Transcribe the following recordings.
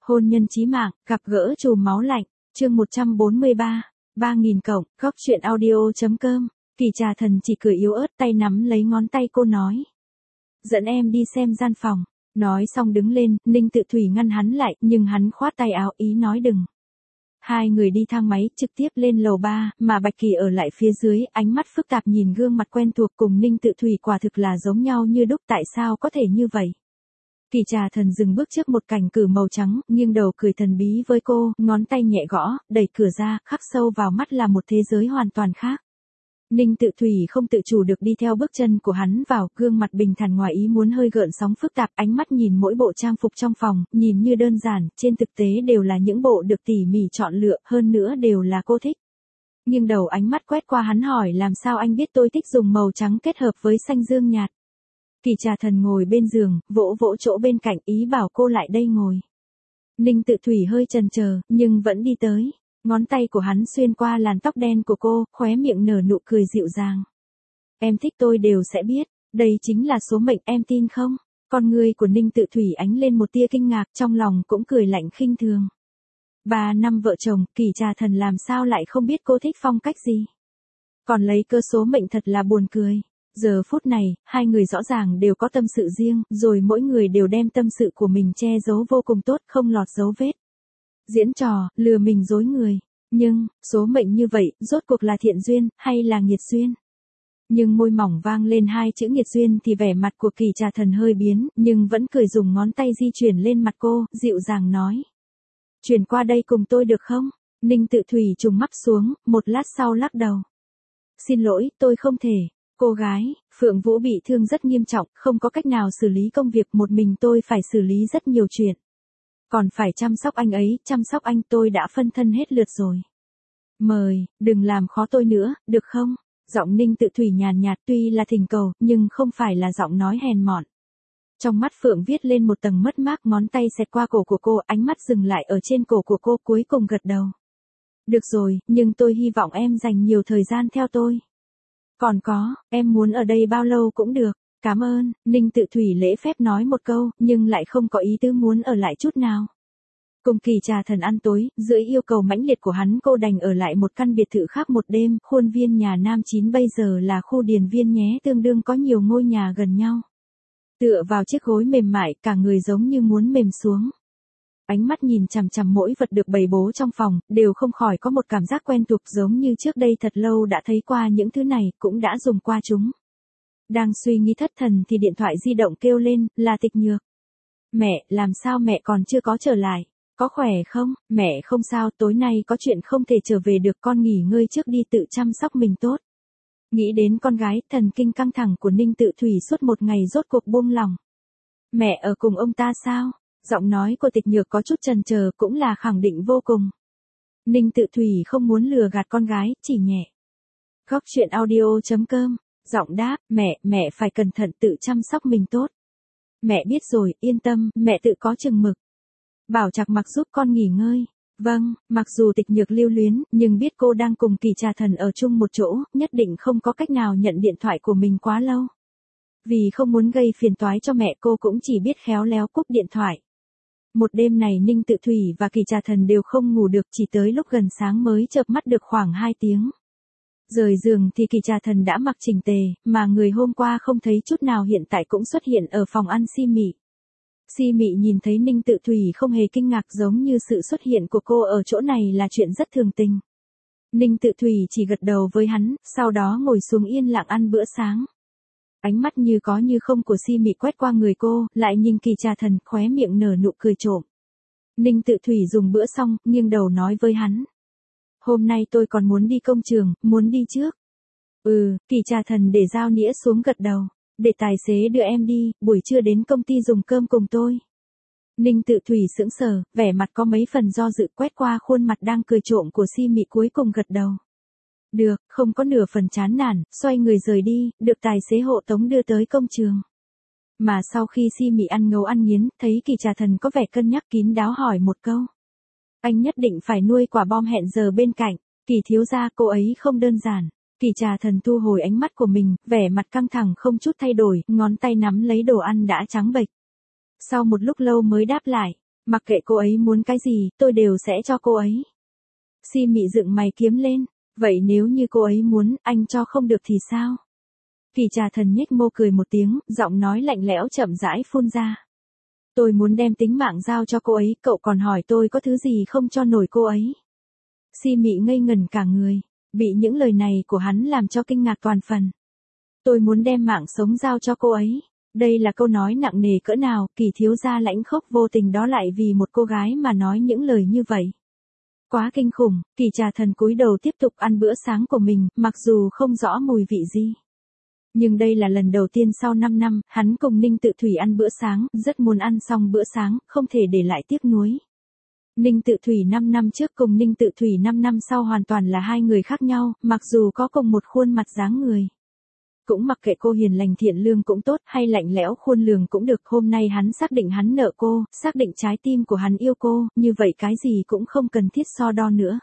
Hôn nhân chí mạng, gặp gỡ chùm máu lạnh, chương 143, 3000 cộng, góc chuyện audio.com, Kỳ Trà Thần chỉ cười yếu ớt tay nắm lấy ngón tay cô nói. Dẫn em đi xem gian phòng, nói xong đứng lên, Ninh Tự Thủy ngăn hắn lại, nhưng hắn khoát tay áo ý nói đừng. Hai người đi thang máy trực tiếp lên lầu 3, mà Bạch Kỳ ở lại phía dưới, ánh mắt phức tạp nhìn gương mặt quen thuộc cùng Ninh Tự Thủy quả thực là giống nhau như đúc, tại sao có thể như vậy. Kỳ Trà Thần dừng bước trước một cảnh cử màu trắng, nghiêng đầu cười thần bí với cô, ngón tay nhẹ gõ, đẩy cửa ra, khắc sâu vào mắt là một thế giới hoàn toàn khác. Ninh Tự Thủy không tự chủ được đi theo bước chân của hắn vào, gương mặt bình thản ngoài ý muốn hơi gợn sóng phức tạp, ánh mắt nhìn mỗi bộ trang phục trong phòng, nhìn như đơn giản, trên thực tế đều là những bộ được tỉ mỉ chọn lựa, hơn nữa đều là cô thích. Nghiêng đầu ánh mắt quét qua hắn hỏi làm sao anh biết tôi thích dùng màu trắng kết hợp với xanh dương nhạt. Kỳ Trà Thần ngồi bên giường, vỗ vỗ chỗ bên cạnh ý bảo cô lại đây ngồi. Ninh Tự Thủy hơi chần chờ, nhưng vẫn đi tới. Ngón tay của hắn xuyên qua làn tóc đen của cô, khóe miệng nở nụ cười dịu dàng. Em thích tôi đều sẽ biết, đây chính là số mệnh em tin không? Con người của Ninh Tự Thủy ánh lên một tia kinh ngạc, trong lòng cũng cười lạnh khinh thường. 3 năm vợ chồng, Kỳ Trà Thần làm sao lại không biết cô thích phong cách gì? Còn lấy cơ số mệnh thật là buồn cười. Giờ phút này, hai người rõ ràng đều có tâm sự riêng, rồi mỗi người đều đem tâm sự của mình che giấu vô cùng tốt, không lọt dấu vết. Diễn trò, lừa mình dối người. Nhưng, số mệnh như vậy, rốt cuộc là thiện duyên, hay là nghiệt duyên? Nhưng môi mỏng vang lên hai chữ nghiệt duyên thì vẻ mặt của Kỳ Trà Thần hơi biến, nhưng vẫn cười dùng ngón tay di chuyển lên mặt cô, dịu dàng nói. Chuyển qua đây cùng tôi được không? Ninh Tự Thủy trùng mắt xuống, một lát sau lắc đầu. Xin lỗi, tôi không thể. Cô gái, Phượng Vũ bị thương rất nghiêm trọng, không có cách nào xử lý công việc, một mình tôi phải xử lý rất nhiều chuyện. Còn phải chăm sóc anh ấy, chăm sóc anh tôi đã phân thân hết lượt rồi. Mời, đừng làm khó tôi nữa, được không? Giọng Ninh Tự Thủy nhàn nhạt tuy là thỉnh cầu, nhưng không phải là giọng nói hèn mọn. Trong mắt Phượng viết lên một tầng mất mát, ngón tay xẹt qua cổ của cô, ánh mắt dừng lại ở trên cổ của cô, cuối cùng gật đầu. Được rồi, nhưng tôi hy vọng em dành nhiều thời gian theo tôi. Còn có, em muốn ở đây bao lâu cũng được. Cảm ơn, Ninh Tự Thủy lễ phép nói một câu, nhưng lại không có ý tứ muốn ở lại chút nào. Cùng Kỳ Trà Thần ăn tối, dưới yêu cầu mãnh liệt của hắn cô đành ở lại một căn biệt thự khác một đêm, khuôn viên nhà Nam 9 bây giờ là khu điền viên nhé, tương đương có nhiều ngôi nhà gần nhau. Tựa vào chiếc gối mềm mại, cả người giống như muốn mềm xuống. Ánh mắt nhìn chằm chằm mỗi vật được bày bố trong phòng, đều không khỏi có một cảm giác quen thuộc giống như trước đây thật lâu đã thấy qua những thứ này, cũng đã dùng qua chúng. Đang suy nghĩ thất thần thì điện thoại di động kêu lên, là Tịch Nhược. Mẹ, làm sao mẹ còn chưa có trở lại? Có khỏe không? Mẹ không sao, tối nay có chuyện không thể trở về được, con nghỉ ngơi trước đi, tự chăm sóc mình tốt. Nghĩ đến con gái, thần kinh căng thẳng của Ninh Tự Thủy suốt một ngày rốt cuộc buông lòng. Mẹ ở cùng ông ta sao? Giọng nói của Tịch Nhược có chút chần chờ, cũng là khẳng định vô cùng. Ninh Tự Thủy không muốn lừa gạt con gái, chỉ nhẹ. Góc chuyện audio.com, giọng đáp, mẹ phải cẩn thận tự chăm sóc mình tốt. Mẹ biết rồi, yên tâm, mẹ tự có chừng mực. Bảo Trạc Mặc giúp con nghỉ ngơi. Vâng, mặc dù Tịch Nhược lưu luyến, nhưng biết cô đang cùng Kỳ Trà Thần ở chung một chỗ, nhất định không có cách nào nhận điện thoại của mình quá lâu. Vì không muốn gây phiền toái cho mẹ, cô cũng chỉ biết khéo léo cúp điện thoại. Một đêm này Ninh Tự Thủy và Kỳ Trà Thần đều không ngủ được, chỉ tới lúc gần sáng mới chợp mắt được khoảng 2 tiếng. Rời giường thì Kỳ Trà Thần đã mặc chỉnh tề, mà người hôm qua không thấy chút nào hiện tại cũng xuất hiện ở phòng ăn Si Mị. Si Mị nhìn thấy Ninh Tự Thủy không hề kinh ngạc, giống như sự xuất hiện của cô ở chỗ này là chuyện rất thường tình. Ninh Tự Thủy chỉ gật đầu với hắn, sau đó ngồi xuống yên lặng ăn bữa sáng. Ánh mắt như có như không của Si Mị quét qua người cô, lại nhìn Kỳ Trà Thần, khóe miệng nở nụ cười trộm. Ninh Tự Thủy dùng bữa xong, nghiêng đầu nói với hắn. Hôm nay tôi còn muốn đi công trường, muốn đi trước. Kỳ Trà Thần để dao nĩa xuống gật đầu. Để tài xế đưa em đi, buổi trưa đến công ty dùng cơm cùng tôi. Ninh Tự Thủy sững sờ, vẻ mặt có mấy phần do dự, quét qua khuôn mặt đang cười trộm của Si Mị, cuối cùng gật đầu. Được, không có nửa phần chán nản, xoay người rời đi, được tài xế hộ tống đưa tới công trường. Mà sau khi Si Mị ăn ngấu ăn nghiến, thấy Kỳ Trà Thần có vẻ cân nhắc, kín đáo hỏi một câu. Anh nhất định phải nuôi quả bom hẹn giờ bên cạnh. Kỳ thiếu gia, cô ấy không đơn giản. Kỳ Trà Thần thu hồi ánh mắt của mình, vẻ mặt căng thẳng không chút thay đổi, ngón tay nắm lấy đồ ăn đã trắng bệch. Sau một lúc lâu mới đáp lại. Mặc kệ cô ấy muốn cái gì, tôi đều sẽ cho cô ấy. Si Mị dựng mày kiếm lên. Vậy nếu như cô ấy muốn, anh cho không được thì sao? Kỳ Trà Thần nhếch môi cười một tiếng, giọng nói lạnh lẽo chậm rãi phun ra. Tôi muốn đem tính mạng giao cho cô ấy, cậu còn hỏi tôi có thứ gì không cho nổi cô ấy. Si Mị ngây ngẩn cả người, bị những lời này của hắn làm cho kinh ngạc toàn phần. Tôi muốn đem mạng sống giao cho cô ấy. Đây là câu nói nặng nề cỡ nào, Kỳ thiếu gia lãnh khốc vô tình đó lại vì một cô gái mà nói những lời như vậy. Quá kinh khủng, Kỳ Trà Thần cúi đầu tiếp tục ăn bữa sáng của mình, mặc dù không rõ mùi vị gì. Nhưng đây là lần đầu tiên sau 5 năm, hắn cùng Ninh Tự Thủy ăn bữa sáng, rất muốn ăn xong bữa sáng, không thể để lại tiếc nuối. Ninh Tự Thủy 5 năm trước cùng Ninh Tự Thủy 5 năm sau hoàn toàn là hai người khác nhau, mặc dù có cùng một khuôn mặt dáng người. Cũng mặc kệ cô hiền lành thiện lương cũng tốt hay lạnh lẽo khôn lường cũng được, hôm nay hắn xác định hắn nợ cô, xác định trái tim của hắn yêu cô, như vậy cái gì cũng không cần thiết so đo nữa.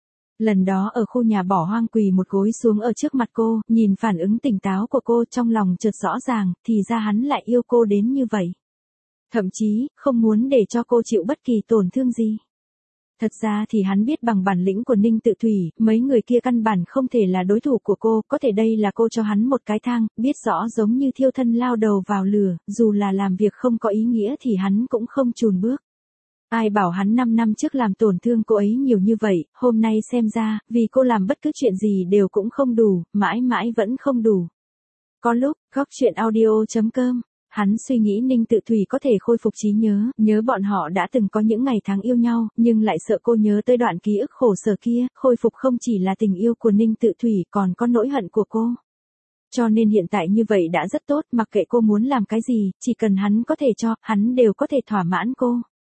Lần đó ở khu nhà bỏ hoang quỳ một gối xuống ở trước mặt cô, nhìn phản ứng tỉnh táo của cô trong lòng chợt rõ ràng, thì ra hắn lại yêu cô đến như vậy. Thậm chí, không muốn để cho cô chịu bất kỳ tổn thương gì. Thật ra thì hắn biết bằng bản lĩnh của Ninh Tự Thủy, mấy người kia căn bản không thể là đối thủ của cô, có thể đây là cô cho hắn một cái thang, biết rõ giống như thiêu thân lao đầu vào lửa, dù là làm việc không có ý nghĩa thì hắn cũng không chùn bước. Ai bảo hắn 5 năm trước làm tổn thương cô ấy nhiều như vậy, hôm nay xem ra, vì cô làm bất cứ chuyện gì đều cũng không đủ, mãi mãi vẫn không đủ. Có lúc, góc chuyện audio.com, hắn suy nghĩ Ninh Tự Thủy có thể khôi phục trí nhớ, nhớ bọn họ đã từng có những ngày tháng yêu nhau, nhưng lại sợ cô nhớ tới đoạn ký ức khổ sở kia, khôi phục không chỉ là tình yêu của Ninh Tự Thủy còn có nỗi hận của cô. Cho nên hiện tại như vậy đã rất tốt, mặc kệ cô muốn làm cái gì, chỉ cần hắn có thể cho, hắn đều có thể thỏa mãn cô.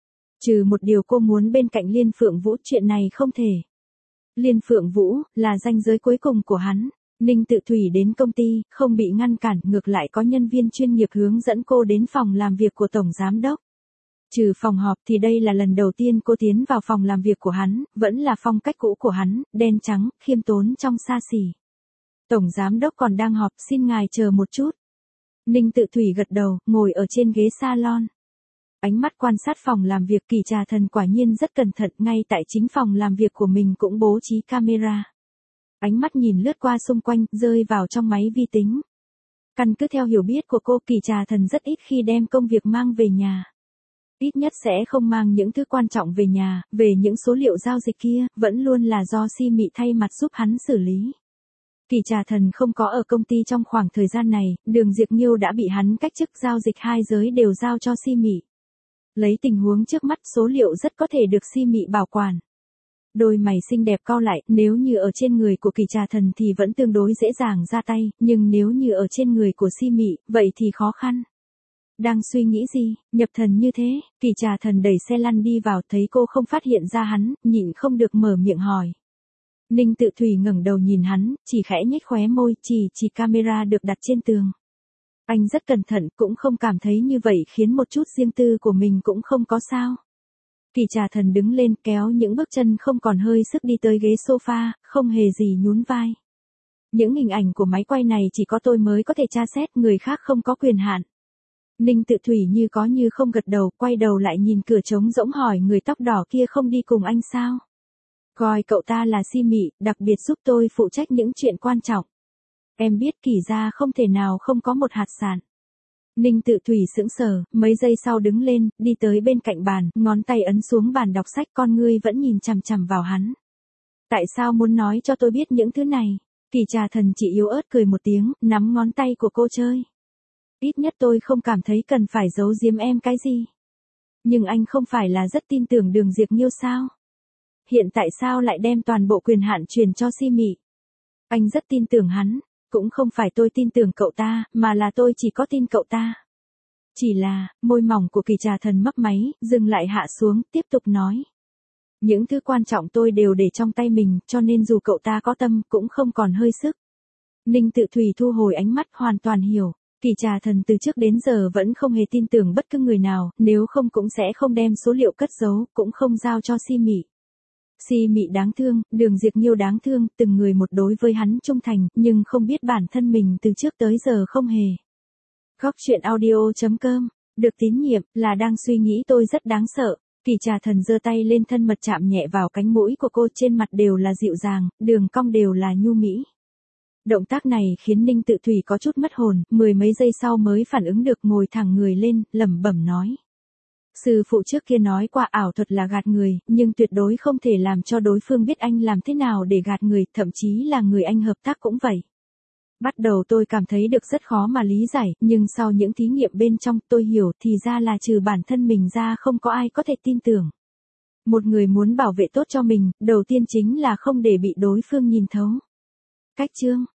Trừ một điều cô muốn bên cạnh Liên Phượng Vũ, chuyện này không thể. Liên Phượng Vũ, là ranh giới cuối cùng của hắn. Ninh Tự Thủy đến công ty, không bị ngăn cản, ngược lại có nhân viên chuyên nghiệp hướng dẫn cô đến phòng làm việc của Tổng Giám Đốc. Trừ phòng họp thì đây là lần đầu tiên cô tiến vào phòng làm việc của hắn, vẫn là phong cách cũ của hắn, đen trắng, khiêm tốn trong xa xỉ. Tổng Giám Đốc còn đang họp, xin ngài chờ một chút. Ninh Tự Thủy gật đầu, ngồi ở trên ghế salon. Ánh mắt quan sát phòng làm việc, Kỳ Trà Thần quả nhiên rất cẩn thận, ngay tại chính phòng làm việc của mình cũng bố trí camera. Ánh mắt nhìn lướt qua xung quanh, rơi vào trong máy vi tính. Căn cứ theo hiểu biết của cô, Kỳ Trà Thần rất ít khi đem công việc mang về nhà. Ít nhất sẽ không mang những thứ quan trọng về nhà, về những số liệu giao dịch kia, vẫn luôn là do Si Mị thay mặt giúp hắn xử lý. Kỳ Trà Thần không có ở công ty trong khoảng thời gian này, Đường Diệp Nghiêu đã bị hắn cách chức, giao dịch hai giới đều giao cho Si Mị. Lấy tình huống trước mắt, số liệu rất có thể được Si Mị bảo quản. Đôi mày xinh đẹp cau lại, nếu như ở trên người của Kỳ Trà Thần thì vẫn tương đối dễ dàng ra tay, nhưng nếu như ở trên người của Si Mị, vậy thì khó khăn. Đang suy nghĩ gì, nhập thần như thế, Kỳ Trà Thần đẩy xe lăn đi vào, thấy cô không phát hiện ra hắn, nhịn không được mở miệng hỏi. Ninh Tự Thủy ngẩng đầu nhìn hắn, chỉ khẽ nhếch khóe môi, chỉ camera được đặt trên tường. Anh rất cẩn thận, cũng không cảm thấy như vậy khiến một chút riêng tư của mình cũng không có sao. Kỳ Trà Thần đứng lên, kéo những bước chân không còn hơi sức đi tới ghế sofa, không hề gì nhún vai. Những hình ảnh của máy quay này chỉ có tôi mới có thể tra xét, người khác không có quyền hạn. Ninh Tự Thủy như có như không gật đầu, quay đầu lại nhìn cửa trống rỗng hỏi người tóc đỏ kia không đi cùng anh sao? Coi cậu ta là Si Mị, đặc biệt giúp tôi phụ trách những chuyện quan trọng. Em biết Kỳ gia không thể nào không có một hạt sản. Ninh Tự Thủy sững sờ, mấy giây sau đứng lên, đi tới bên cạnh bàn, ngón tay ấn xuống bàn đọc sách, con ngươi vẫn nhìn chằm chằm vào hắn. Tại sao muốn nói cho tôi biết những thứ này? Kỳ Trà Thần chỉ yếu ớt cười một tiếng, nắm ngón tay của cô chơi. Ít nhất tôi không cảm thấy cần phải giấu giếm em cái gì. Nhưng anh không phải là rất tin tưởng Đường Diệp Nghiêu sao? Hiện tại sao lại đem toàn bộ quyền hạn truyền cho Si Mị? Anh rất tin tưởng hắn. Cũng không phải tôi tin tưởng cậu ta, mà là tôi chỉ có tin cậu ta. Chỉ là, môi mỏng của Kỳ Trà Thần mấp máy, dừng lại hạ xuống, tiếp tục nói. Những thứ quan trọng tôi đều để trong tay mình, cho nên dù cậu ta có tâm, cũng không còn hơi sức. Ninh Tự Thủy thu hồi ánh mắt, hoàn toàn hiểu. Kỳ Trà Thần từ trước đến giờ vẫn không hề tin tưởng bất cứ người nào, nếu không cũng sẽ không đem số liệu cất giấu, cũng không giao cho Si Mị. Si Mị đáng thương, Đường Diệp Nghiêu đáng thương, từng người một đối với hắn trung thành, nhưng không biết bản thân mình từ trước tới giờ không hề. Góc chuyện audio.com, được tín nhiệm, là đang suy nghĩ tôi rất đáng sợ. Kỳ Trà Thần giơ tay lên thân mật chạm nhẹ vào cánh mũi của cô, trên mặt đều là dịu dàng, đường cong đều là nhu mỹ. Động tác này khiến Ninh Tự Thủy có chút mất hồn, mười mấy giây sau mới phản ứng được, ngồi thẳng người lên, lẩm bẩm nói. Sư phụ trước kia nói qua ảo thuật là gạt người, nhưng tuyệt đối không thể làm cho đối phương biết anh làm thế nào để gạt người, thậm chí là người anh hợp tác cũng vậy. Bắt đầu tôi cảm thấy được rất khó mà lý giải, nhưng sau những thí nghiệm bên trong tôi hiểu thì ra là trừ bản thân mình ra không có ai có thể tin tưởng. Một người muốn bảo vệ tốt cho mình, đầu tiên chính là không để bị đối phương nhìn thấu. Cách chương